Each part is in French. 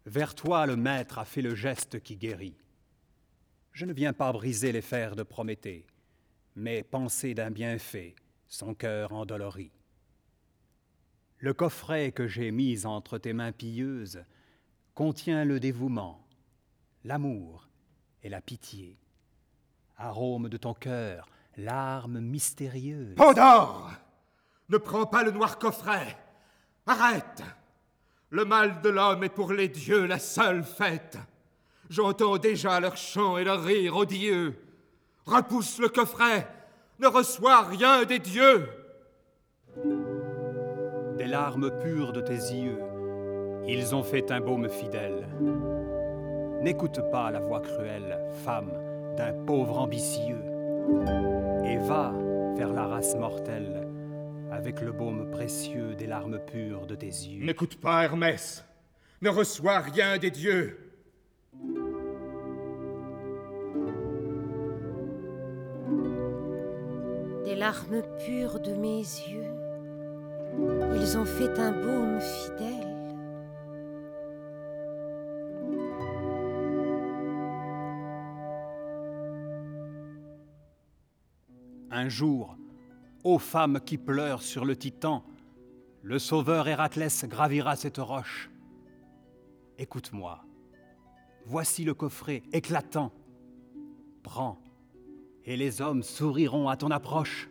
Vers toi le maître a fait le geste qui guérit. Je ne viens pas briser les fers de Prométhée, mais penser d'un bienfait, son cœur endolori. Le coffret que j'ai mis entre tes mains pilleuses contient le dévouement, l'amour et la pitié. Arôme de ton cœur, larmes mystérieuses. Pandore! Ne prends pas le noir coffret! Arrête! Le mal de l'homme est pour les dieux la seule fête. J'entends déjà leur chant et leur rire odieux. Repousse le coffret! Ne reçois rien des dieux! Des larmes pures de tes yeux, ils ont fait un baume fidèle. N'écoute pas la voix cruelle, femme, d'un pauvre ambitieux, et va vers la race mortelle, avec le baume précieux des larmes pures de tes yeux. N'écoute pas Hermès, ne reçois rien des dieux. Des larmes pures de mes yeux, ils ont fait un baume fidèle. Un jour, ô femme qui pleure sur le Titan, le sauveur Héraclès gravira cette roche. Écoute-moi, voici le coffret éclatant. Prends, et les hommes souriront à ton approche.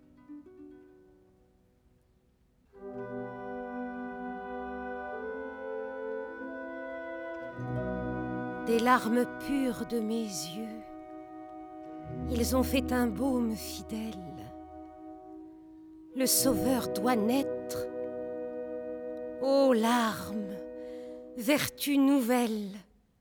Des larmes pures de mes yeux, ils ont fait un baume fidèle. Le Sauveur doit naître. Ô larmes, vertu nouvelle.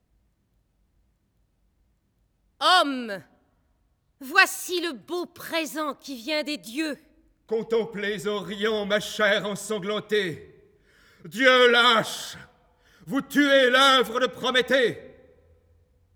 Homme, voici le beau présent qui vient des dieux. Contemplez en riant ma chair ensanglantée. Dieu lâche, vous tuez l'œuvre de Prométhée.